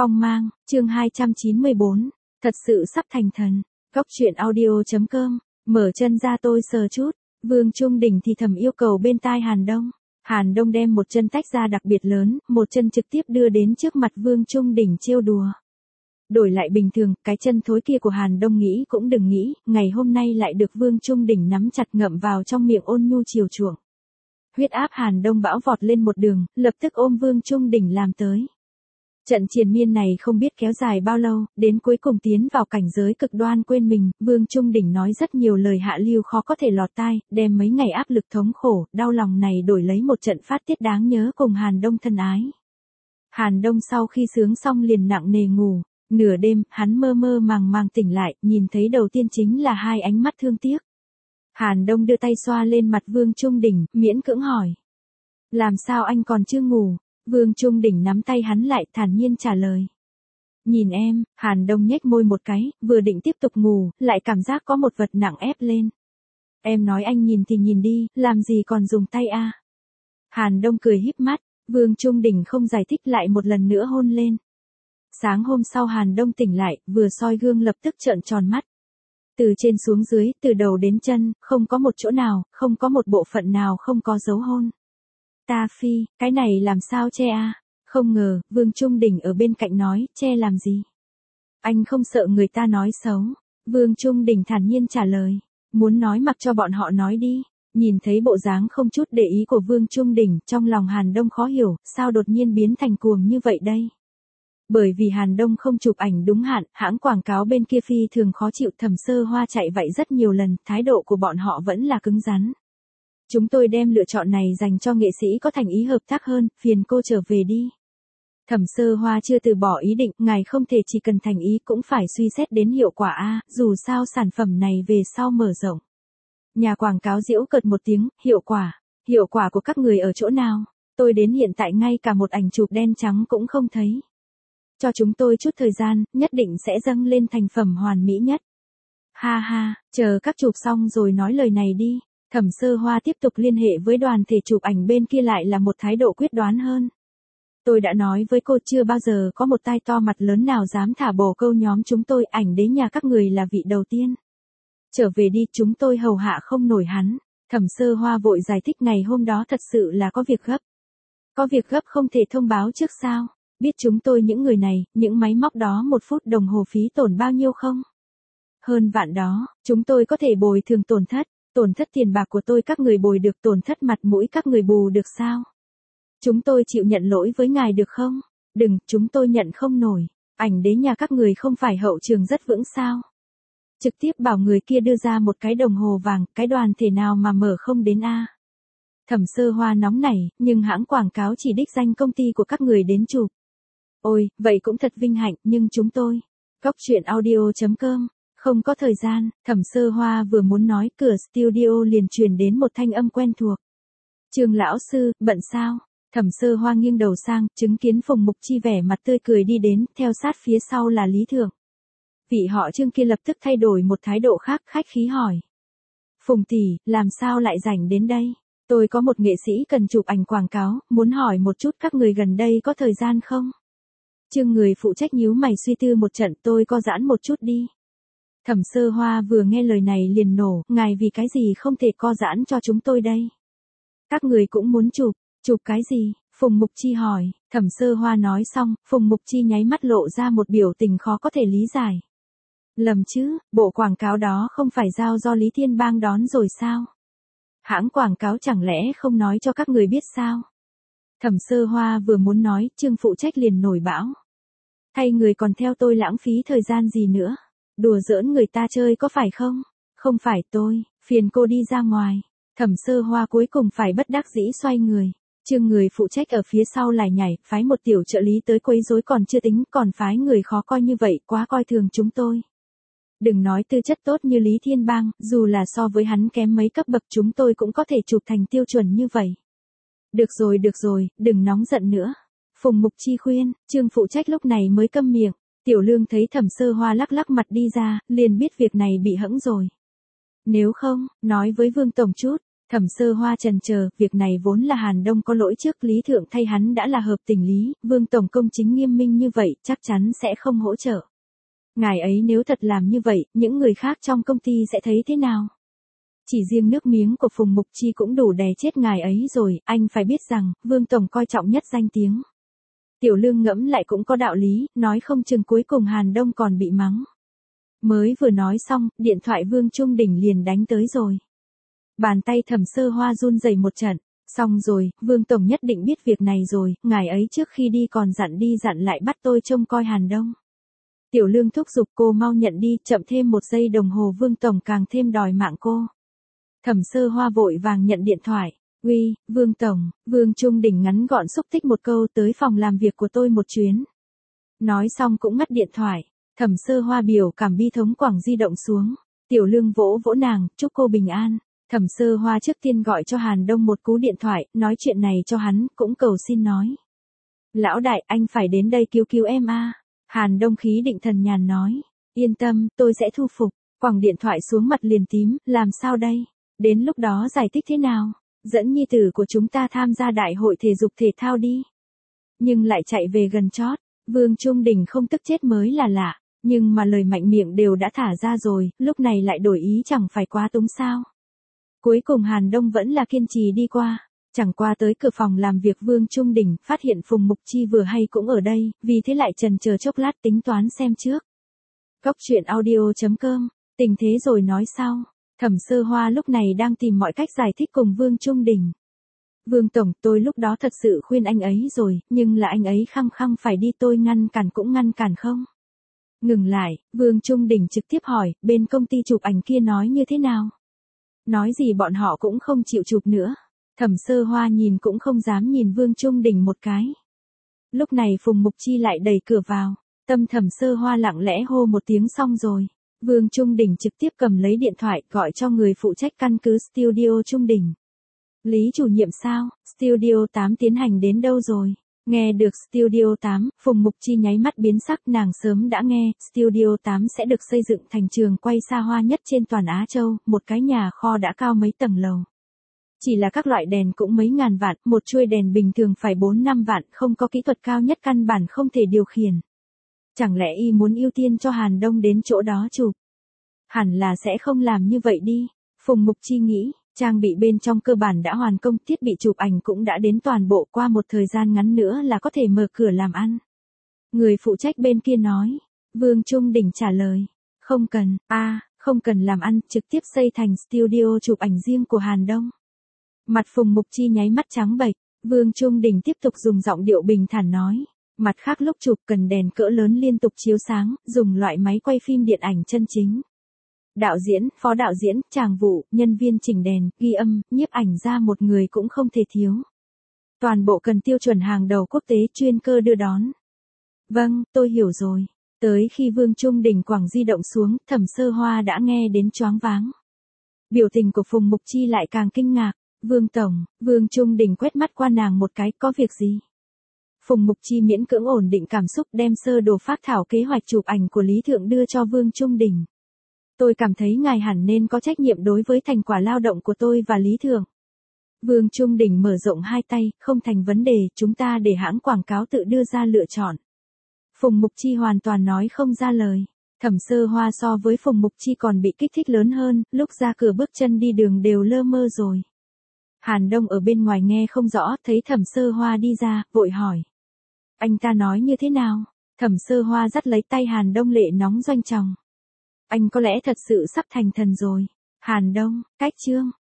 Phong mang, chương 294, thật sự sắp thành thần. Góc truyện audio.com, mở chân ra tôi sờ chút. Vương Trung Đình thì thầm yêu cầu bên tai Hàn Đông. Hàn Đông đem một chân tách ra đặc biệt lớn, một chân trực tiếp đưa đến trước mặt Vương Trung Đình trêu đùa. Đổi lại bình thường, cái chân thối kia của Hàn Đông nghĩ cũng đừng nghĩ, ngày hôm nay lại được Vương Trung Đình nắm chặt ngậm vào trong miệng ôn nhu chiều chuộng. Huyết áp Hàn Đông bão vọt lên một đường, lập tức ôm Vương Trung Đình làm tới. Trận triền miên này không biết kéo dài bao lâu, đến cuối cùng tiến vào cảnh giới cực đoan quên mình, Vương Trung Đình nói rất nhiều lời hạ lưu khó có thể lọt tai, đem mấy ngày áp lực thống khổ, đau lòng này đổi lấy một trận phát tiết đáng nhớ cùng Hàn Đông thân ái. Hàn Đông sau khi sướng xong liền nặng nề ngủ, nửa đêm, hắn mơ mơ màng màng tỉnh lại, nhìn thấy đầu tiên chính là hai ánh mắt thương tiếc. Hàn Đông đưa tay xoa lên mặt Vương Trung Đình, miễn cưỡng hỏi. Làm sao anh còn chưa ngủ? Vương Trung Đình nắm tay hắn lại, thản nhiên trả lời. Nhìn em, Hàn Đông nhếch môi một cái, vừa định tiếp tục ngủ, lại cảm giác có một vật nặng ép lên. Em nói anh nhìn thì nhìn đi, làm gì còn dùng tay a? Hàn Đông cười híp mắt, Vương Trung Đình không giải thích lại một lần nữa hôn lên. Sáng hôm sau Hàn Đông tỉnh lại, vừa soi gương lập tức trợn tròn mắt. Từ trên xuống dưới, từ đầu đến chân, không có một chỗ nào, không có một bộ phận nào không có dấu hôn. Ta phi, cái này làm sao che a? Không ngờ, Vương Trung Đình ở bên cạnh nói, che làm gì? Anh không sợ người ta nói xấu. Vương Trung Đình thản nhiên trả lời. Muốn nói mặc cho bọn họ nói đi. Nhìn thấy bộ dáng không chút để ý của Vương Trung Đình, trong lòng Hàn Đông khó hiểu, sao đột nhiên biến thành cuồng như vậy đây? Bởi vì Hàn Đông không chụp ảnh đúng hạn, hãng quảng cáo bên kia phi thường khó chịu, Thẩm Sơ Hoa chạy vậy rất nhiều lần, thái độ của bọn họ vẫn là cứng rắn. Chúng tôi đem lựa chọn này dành cho nghệ sĩ có thành ý hợp tác hơn, phiền cô trở về đi. Thẩm Sơ Hoa chưa từ bỏ ý định, ngài không thể chỉ cần thành ý cũng phải suy xét đến hiệu quả a, dù sao sản phẩm này về sau mở rộng. Nhà quảng cáo giễu cợt một tiếng, hiệu quả của các người ở chỗ nào? Tôi đến hiện tại ngay cả một ảnh chụp đen trắng cũng không thấy. Cho chúng tôi chút thời gian, nhất định sẽ dâng lên thành phẩm hoàn mỹ nhất. Ha ha, chờ các chụp xong rồi nói lời này đi. Thẩm Sơ Hoa tiếp tục liên hệ với đoàn thể chụp ảnh bên kia lại là một thái độ quyết đoán hơn. Tôi đã nói với cô chưa bao giờ có một tai to mặt lớn nào dám thả bồ câu nhóm chúng tôi, ảnh đế nhà các người là vị đầu tiên. Trở về đi, chúng tôi hầu hạ không nổi hắn. Thẩm Sơ Hoa vội giải thích ngày hôm đó thật sự là có việc gấp. Có việc gấp không thể thông báo trước sao? Biết chúng tôi những người này, những máy móc đó 1 phút đồng hồ phí tổn bao nhiêu không? Hơn vạn đó, chúng tôi có thể bồi thường tổn thất tiền bạc của tôi các người bồi được, tổn thất mặt mũi các người bù được sao? Chúng tôi chịu nhận lỗi với ngài được không? Đừng, chúng tôi nhận không nổi, ảnh đế nhà các người không phải hậu trường rất vững sao? Trực tiếp bảo người kia đưa ra một cái đồng hồ vàng, cái đoàn thể nào mà mở không đến a? Thẩm Sơ Hoa nóng nảy, nhưng hãng quảng cáo chỉ đích danh công ty của các người đến chụp. Ôi, vậy cũng thật vinh hạnh, nhưng chúng tôi, góc truyện audio.com, không có thời gian. Thẩm Sơ Hoa vừa muốn nói, cửa studio liền truyền đến một thanh âm quen thuộc. Trương lão sư, bận sao? Thẩm Sơ Hoa nghiêng đầu sang, chứng kiến Phùng Mục Chi vẻ mặt tươi cười đi đến, theo sát phía sau là Lý Thượng. Vị họ Trương kia lập tức thay đổi một thái độ khác, khách khí hỏi. Phùng tỷ, làm sao lại rảnh đến đây? Tôi có một nghệ sĩ cần chụp ảnh quảng cáo, muốn hỏi một chút các người gần đây có thời gian không? Trương người phụ trách nhíu mày suy tư một trận, tôi có giãn một chút đi. Thẩm Sơ Hoa vừa nghe lời này liền nổ, ngài vì cái gì không thể co giãn cho chúng tôi đây? Các người cũng muốn chụp cái gì? Phùng Mục Chi hỏi. Thẩm Sơ Hoa nói xong, Phùng Mục Chi nháy mắt lộ ra một biểu tình khó có thể lý giải. Lầm chứ, bộ quảng cáo đó không phải giao do Lý Thiên Bang đón rồi sao? Hãng quảng cáo chẳng lẽ không nói cho các người biết sao? Thẩm Sơ Hoa vừa muốn nói, Trương phụ trách liền nổi bão. Thay người còn theo tôi lãng phí thời gian gì nữa? Đùa giỡn người ta chơi có phải không? Không phải tôi, phiền cô đi ra ngoài. Thẩm Sơ Hoa cuối cùng phải bất đắc dĩ xoay người. Trương người phụ trách ở phía sau lại nhảy, phái một tiểu trợ lý tới quấy rối còn chưa tính, còn phái người khó coi như vậy, quá coi thường chúng tôi. Đừng nói tư chất tốt như Lý Thiên Bang, dù là so với hắn kém mấy cấp bậc chúng tôi cũng có thể chụp thành tiêu chuẩn như vậy. Được rồi, đừng nóng giận nữa. Phùng Mục Chi khuyên, Trương phụ trách lúc này mới câm miệng. Tiểu Lương thấy Thẩm Sơ Hoa lắc lắc mặt đi ra, liền biết việc này bị hẫng rồi. Nếu không, nói với Vương tổng chút. Thẩm Sơ Hoa chần chờ, việc này vốn là Hàn Đông có lỗi trước, Lý Thượng thay hắn đã là hợp tình lý, Vương Tổng công chính nghiêm minh như vậy, chắc chắn sẽ không hỗ trợ. Ngài ấy nếu thật làm như vậy, những người khác trong công ty sẽ thấy thế nào? Chỉ riêng nước miếng của Phùng Mục Chi cũng đủ đè chết ngài ấy rồi, anh phải biết rằng, Vương Tổng coi trọng nhất danh tiếng. Tiểu Lương ngẫm lại cũng có đạo lý, nói không chừng cuối cùng Hàn Đông còn bị mắng. Mới vừa nói xong, điện thoại Vương Trung Đình liền đánh tới rồi. Bàn tay Thẩm Sơ Hoa run rẩy một trận, xong rồi, Vương Tổng nhất định biết việc này rồi, ngài ấy trước khi đi còn dặn đi dặn lại bắt tôi trông coi Hàn Đông. Tiểu Lương thúc giục cô mau nhận đi, chậm thêm 1 giây đồng hồ Vương Tổng càng thêm đòi mạng cô. Thẩm Sơ Hoa vội vàng nhận điện thoại. Uy, Vương Tổng, Vương Trung Đình ngắn gọn xúc tích một câu, tới phòng làm việc của tôi một chuyến. Nói xong cũng ngắt điện thoại. Thẩm Sơ Hoa biểu cảm bi thống quẳng di động xuống. Tiểu Lương vỗ vỗ nàng, chúc cô bình an. Thẩm Sơ Hoa trước tiên gọi cho Hàn Đông một cú điện thoại, nói chuyện này cho hắn, cũng cầu xin nói. Lão đại, anh phải đến đây cứu em a. Hàn Đông khí định thần nhàn nói. Yên tâm, tôi sẽ thu phục. Quẳng điện thoại xuống mặt liền tím, làm sao đây? Đến lúc đó giải thích thế nào? Dẫn nhi tử của chúng ta tham gia đại hội thể dục thể thao đi. Nhưng lại chạy về gần chót. Vương Trung Đình không tức chết mới là lạ. Nhưng mà lời mạnh miệng đều đã thả ra rồi, lúc này lại đổi ý chẳng phải quá túng sao. Cuối cùng Hàn Đông vẫn là kiên trì đi qua. Chẳng qua tới cửa phòng làm việc Vương Trung Đình, phát hiện Phùng Mục Chi vừa hay cũng ở đây, vì thế lại chần chờ chốc lát tính toán xem trước. Góc truyện audio.com, tình thế rồi nói sau. Thẩm Sơ Hoa lúc này đang tìm mọi cách giải thích cùng Vương Trung Đình. Vương Tổng, tôi lúc đó thật sự khuyên anh ấy rồi, nhưng là anh ấy khăng khăng phải đi, tôi ngăn cản cũng ngăn cản không. Ngừng lại, Vương Trung Đình trực tiếp hỏi, bên công ty chụp ảnh kia nói như thế nào? Nói gì bọn họ cũng không chịu chụp nữa. Thẩm Sơ Hoa nhìn cũng không dám nhìn Vương Trung Đình một cái. Lúc này Phùng Mục Chi lại đẩy cửa vào. Tâm Thẩm Sơ Hoa lặng lẽ hô một tiếng xong rồi. Vương Trung Đình trực tiếp cầm lấy điện thoại gọi cho người phụ trách căn cứ Studio Trung Đình. Lý chủ nhiệm sao, Studio 8 tiến hành đến đâu rồi? Nghe được Studio 8, Phùng Mục Chi nháy mắt biến sắc, nàng sớm đã nghe, Studio 8 sẽ được xây dựng thành trường quay xa hoa nhất trên toàn Á Châu, một cái nhà kho đã cao mấy tầng lầu. Chỉ là các loại đèn cũng mấy ngàn vạn, một chuôi đèn bình thường phải 4-5 vạn, không có kỹ thuật cao nhất căn bản không thể điều khiển. Chẳng lẽ y muốn ưu tiên cho Hàn Đông đến chỗ đó chụp? Hẳn là sẽ không làm như vậy đi. Phùng Mục Chi nghĩ, trang bị bên trong cơ bản đã hoàn công, thiết bị chụp ảnh cũng đã đến toàn bộ, qua một thời gian ngắn nữa là có thể mở cửa làm ăn. Người phụ trách bên kia nói. Vương Trung Đình trả lời. Không cần, không cần làm ăn, trực tiếp xây thành studio chụp ảnh riêng của Hàn Đông. Mặt Phùng Mục Chi nháy mắt trắng bệch. Vương Trung Đình tiếp tục dùng giọng điệu bình thản nói. Mặt khác lúc chụp cần đèn cỡ lớn liên tục chiếu sáng, dùng loại máy quay phim điện ảnh chân chính. Đạo diễn, phó đạo diễn, tràng vụ, nhân viên chỉnh đèn, ghi âm, nhiếp ảnh ra một người cũng không thể thiếu. Toàn bộ cần tiêu chuẩn hàng đầu quốc tế, chuyên cơ đưa đón. Vâng, tôi hiểu rồi. Tới khi Vương Trung Đình quẳng di động xuống, Thẩm Sơ Hoa đã nghe đến choáng váng. Biểu tình của Phùng Mục Chi lại càng kinh ngạc. Vương Tổng, Vương Trung Đình quét mắt qua nàng một cái, có việc gì? Phùng Mục Chi miễn cưỡng ổn định cảm xúc, đem sơ đồ phác thảo kế hoạch chụp ảnh của Lý Thượng đưa cho Vương Trung Đình. Tôi cảm thấy ngài hẳn nên có trách nhiệm đối với thành quả lao động của tôi và Lý Thượng. Vương Trung Đình mở rộng hai tay, không thành vấn đề, chúng ta để hãng quảng cáo tự đưa ra lựa chọn. Phùng Mục Chi hoàn toàn nói không ra lời. Thẩm Sơ Hoa so với Phùng Mục Chi còn bị kích thích lớn hơn, lúc ra cửa bước chân đi đường đều lơ mơ rồi. Hàn Đông ở bên ngoài nghe không rõ, thấy Thẩm Sơ Hoa đi ra, vội hỏi. Anh ta nói như thế nào? Thẩm Sơ Hoa dắt lấy tay Hàn Đông, lệ nóng doanh tròng. Anh có lẽ thật sự sắp thành thần rồi. Hàn Đông, cách chương.